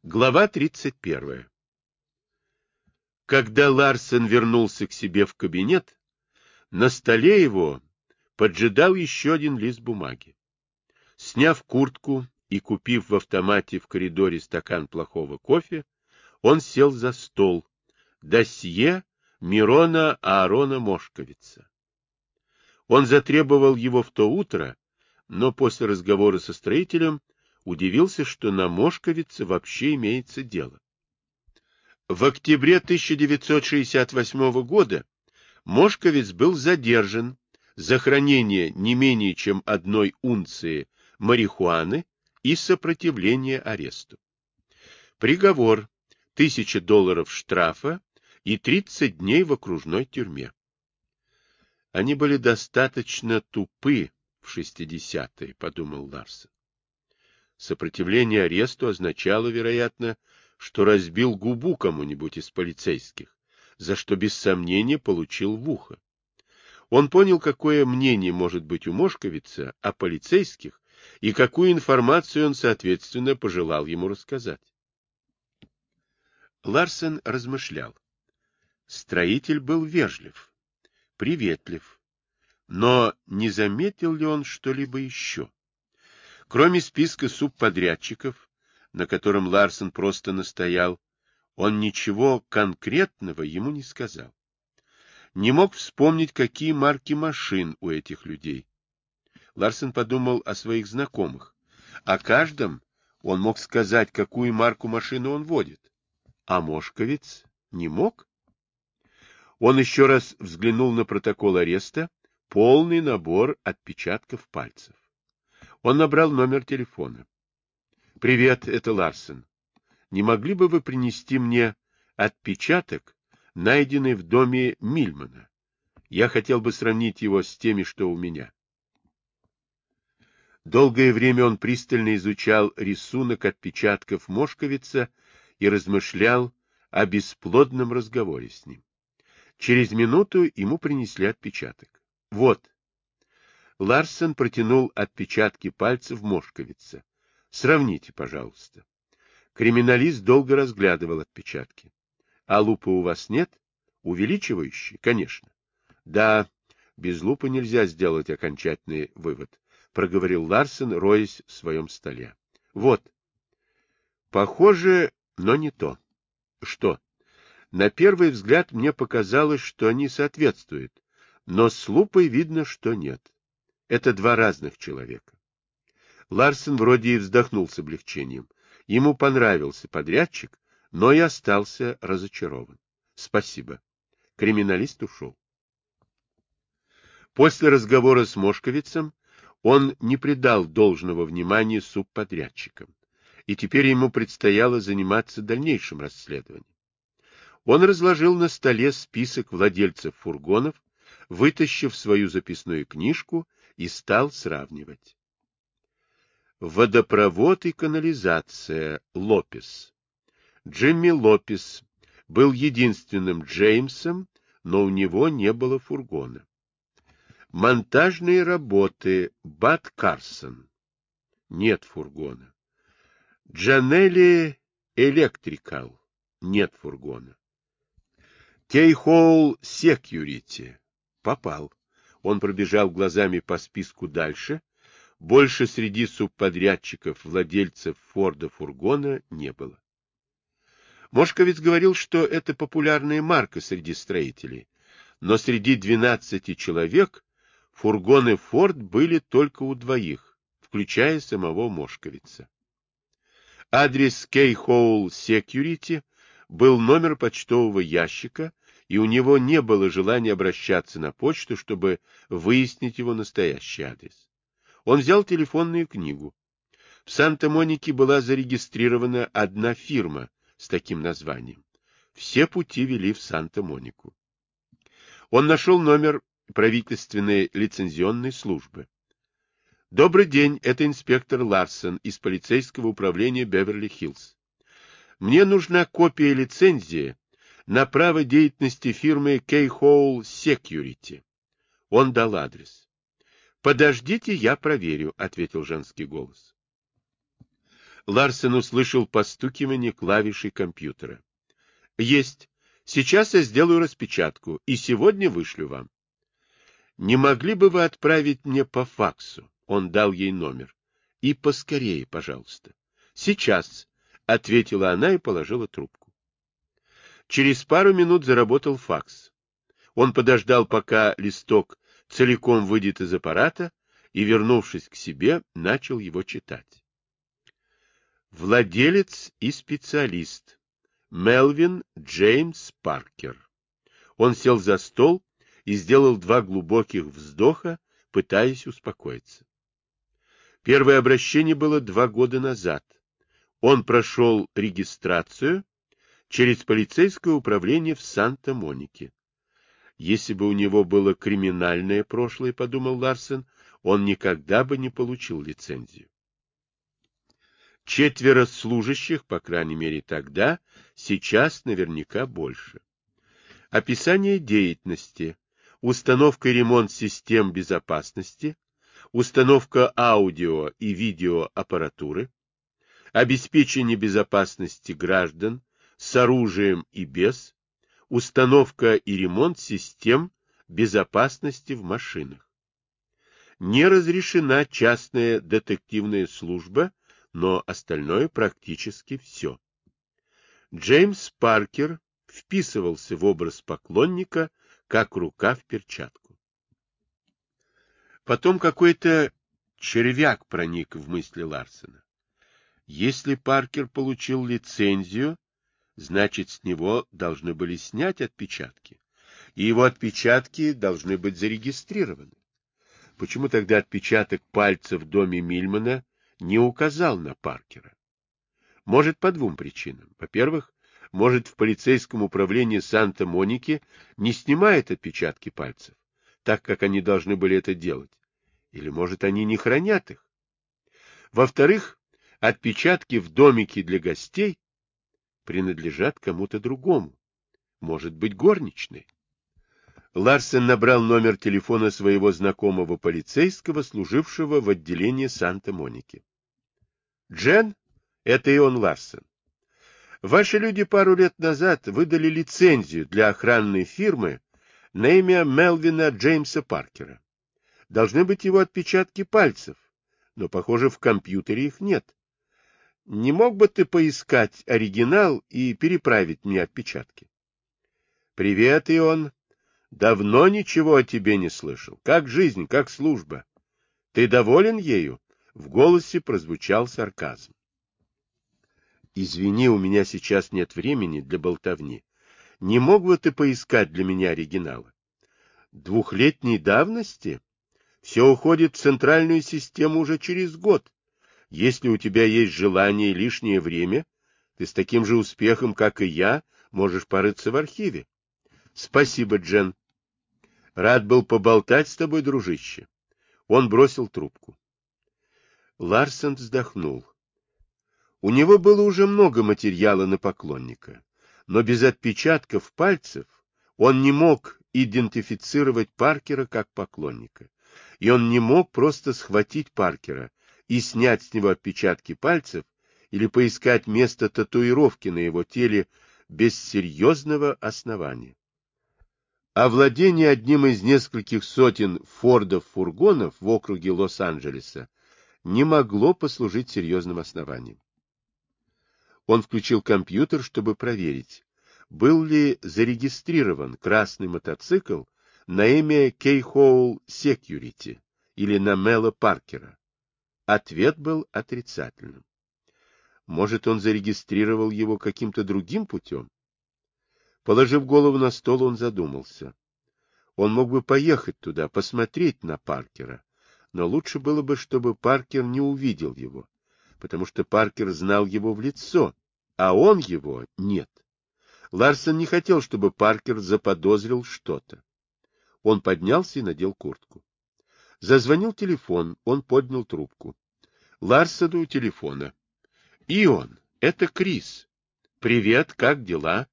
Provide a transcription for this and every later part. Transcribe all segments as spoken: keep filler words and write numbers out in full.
Глава тридцать первая. Когда Ларсен вернулся к себе в кабинет, на столе его поджидал еще один лист бумаги. Сняв куртку и купив в автомате в коридоре стакан плохого кофе, он сел за стол. Досье Мирона Аарона Мошковица. Он затребовал его в то утро, но после разговора со строителем удивился, что на Мошковице вообще имеется дело. В октябре тысяча девятьсот шестьдесят восьмого года Мошковиц был задержан за хранение не менее чем одной унции марихуаны и сопротивление аресту. Приговор – тысяча долларов штрафа и тридцать дней в окружной тюрьме. Они были достаточно тупы в шестидесятые, подумал Ларсен. Сопротивление аресту означало, вероятно, что разбил губу кому-нибудь из полицейских, за что без сомнения получил в ухо. Он понял, какое мнение может быть у Мошковица о полицейских и какую информацию он, соответственно, пожелал ему рассказать. Ларсен размышлял. Строитель был вежлив, приветлив, но не заметил ли он что-либо еще? Кроме списка субподрядчиков, на котором Ларсен просто настоял, он ничего конкретного ему не сказал. Не мог вспомнить, какие марки машин у этих людей. Ларсен подумал о своих знакомых. О каждом он мог сказать, какую марку машины он водит. А Мошковиц не мог? Он еще раз взглянул на протокол ареста, полный набор отпечатков пальцев. Он набрал номер телефона. — Привет, это Ларсен. Не могли бы вы принести мне отпечаток, найденный в доме Мильмана? Я хотел бы сравнить его с теми, что у меня. Долгое время он пристально изучал рисунок отпечатков Мошковица и размышлял о бесплодном разговоре с ним. Через минуту ему принесли отпечаток. Вот. Ларсен протянул отпечатки пальцев Мошковица. Сравните, пожалуйста. Криминалист долго разглядывал отпечатки. А лупы у вас нет? Увеличивающие? Конечно. Да, без лупы нельзя сделать окончательный вывод, проговорил Ларсен, роясь в своем столе. Вот. Похоже, но не то. Что? На первый взгляд мне показалось, что они соответствуют, но с лупой видно, что нет. Это два разных человека. Ларсен вроде и вздохнул с облегчением. Ему понравился подрядчик, но и остался разочарован. Спасибо. Криминалист ушел. После разговора с Мошковицем он не придал должного внимания субподрядчикам, и теперь ему предстояло заниматься дальнейшим расследованием. Он разложил на столе список владельцев фургонов, вытащив свою записную книжку, и стал сравнивать. Водопровод и канализация Лопес. Джимми Лопес был единственным Джеймсом, но у него не было фургона. Монтажные работы Бат Карсон. Нет фургона. Джанелли Электрикал. Нет фургона. Кейхоул Секьюрити. Попал. Он пробежал глазами по списку дальше. Больше среди субподрядчиков владельцев Форда фургона не было. Мошковиц говорил, что это популярная марка среди строителей, но среди двенадцати человек фургоны Форд были только у двоих, включая самого Мошковица. Адрес Кейхоул Секьюрити был номер почтового ящика, и у него не было желания обращаться на почту, чтобы выяснить его настоящий адрес. Он взял телефонную книгу. В Санта-Монике была зарегистрирована одна фирма с таким названием. Все пути вели в Санта-Монику. Он нашел номер правительственной лицензионной службы. Добрый день, это инспектор Ларсен из полицейского управления Беверли-Хиллз. Мне нужна копия лицензии на право деятельности фирмы Кейхоул Секьюрити. Он дал адрес. «Подождите, я проверю», — ответил женский голос. Ларсен услышал постукивание клавишей компьютера. Есть. Сейчас я сделаю распечатку и сегодня вышлю вам. Не могли бы вы отправить мне по факсу? Он дал ей номер. И поскорее, пожалуйста. Сейчас, ответила она и положила трубку. Через пару минут заработал факс. Он подождал, пока листок целиком выйдет из аппарата, и, вернувшись к себе, начал его читать. Владелец и специалист. Мелвин Джеймс Паркер. Он сел за стол и сделал два глубоких вздоха, пытаясь успокоиться. Первое обращение было два года назад. Он прошел регистрацию через полицейское управление в Санта-Монике. Если бы у него было криминальное прошлое, подумал Ларсен, он никогда бы не получил лицензию. Четверо служащих, по крайней мере тогда, сейчас наверняка больше. Описание деятельности, установка и ремонт систем безопасности, установка аудио и видеоаппаратуры, обеспечение безопасности граждан с оружием и без, установка и ремонт систем безопасности в машинах. Не разрешена частная детективная служба, но остальное практически все. Джеймс Паркер вписывался в образ поклонника, как рука в перчатку. Потом какой-то червяк проник в мысли Ларсена. Если Паркер получил лицензию, значит, с него должны были снять отпечатки, и его отпечатки должны быть зарегистрированы. Почему тогда отпечаток пальца в доме Мильмана не указал на Паркера? Может, по двум причинам. Во-первых, может, в полицейском управлении Санта-Моники не снимают отпечатки пальцев, так как они должны были это делать. Или, может, они не хранят их. Во-вторых, отпечатки в домике для гостей принадлежат кому-то другому. Может быть, горничной. Ларсен набрал номер телефона своего знакомого полицейского, служившего в отделении Санта-Моники. Джен, это Ион Ларсен. Ваши люди пару лет назад выдали лицензию для охранной фирмы на имя Мелвина Джеймса Паркера. Должны быть его отпечатки пальцев, но, похоже, в компьютере их нет. Не мог бы ты поискать оригинал и переправить мне отпечатки? Привет, Ион. Давно ничего о тебе не слышал. Как жизнь, как служба? Ты доволен ею? В голосе прозвучал сарказм. Извини, у меня сейчас нет времени для болтовни. Не мог бы ты поискать для меня оригиналы? Двухлетней давности? Все уходит в центральную систему уже через год. Если у тебя есть желание и лишнее время, ты с таким же успехом, как и я, можешь порыться в архиве. Спасибо, Джен. Рад был поболтать с тобой, дружище. Он бросил трубку. Ларсен вздохнул. У него было уже много материала на поклонника, но без отпечатков пальцев он не мог идентифицировать Паркера как поклонника, и он не мог просто схватить Паркера и снять с него отпечатки пальцев или поискать место татуировки на его теле без серьезного основания. Овладение одним из нескольких сотен Фордов-фургонов в округе Лос-Анджелеса не могло послужить серьезным основанием. Он включил компьютер, чтобы проверить, был ли зарегистрирован красный мотоцикл на имя Кейхоул Секьюрити или на Мела Паркера. Ответ был отрицательным. Может, он зарегистрировал его каким-то другим путем? Положив голову на стол, он задумался. Он мог бы поехать туда, посмотреть на Паркера, но лучше было бы, чтобы Паркер не увидел его, потому что Паркер знал его в лицо, а он его нет. Ларсен не хотел, чтобы Паркер заподозрил что-то. Он поднялся и надел куртку. Зазвонил телефон, он поднял трубку. Ларсену у телефона. Ион, это Крис. Привет, как дела?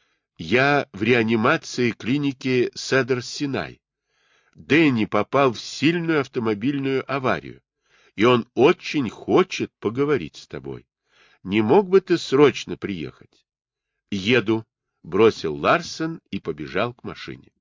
Я в реанимации клиники Седер-Синай. Дэнни попал в сильную автомобильную аварию, и он очень хочет поговорить с тобой. Не мог бы ты срочно приехать? — Еду, — бросил Ларсен и побежал к машине.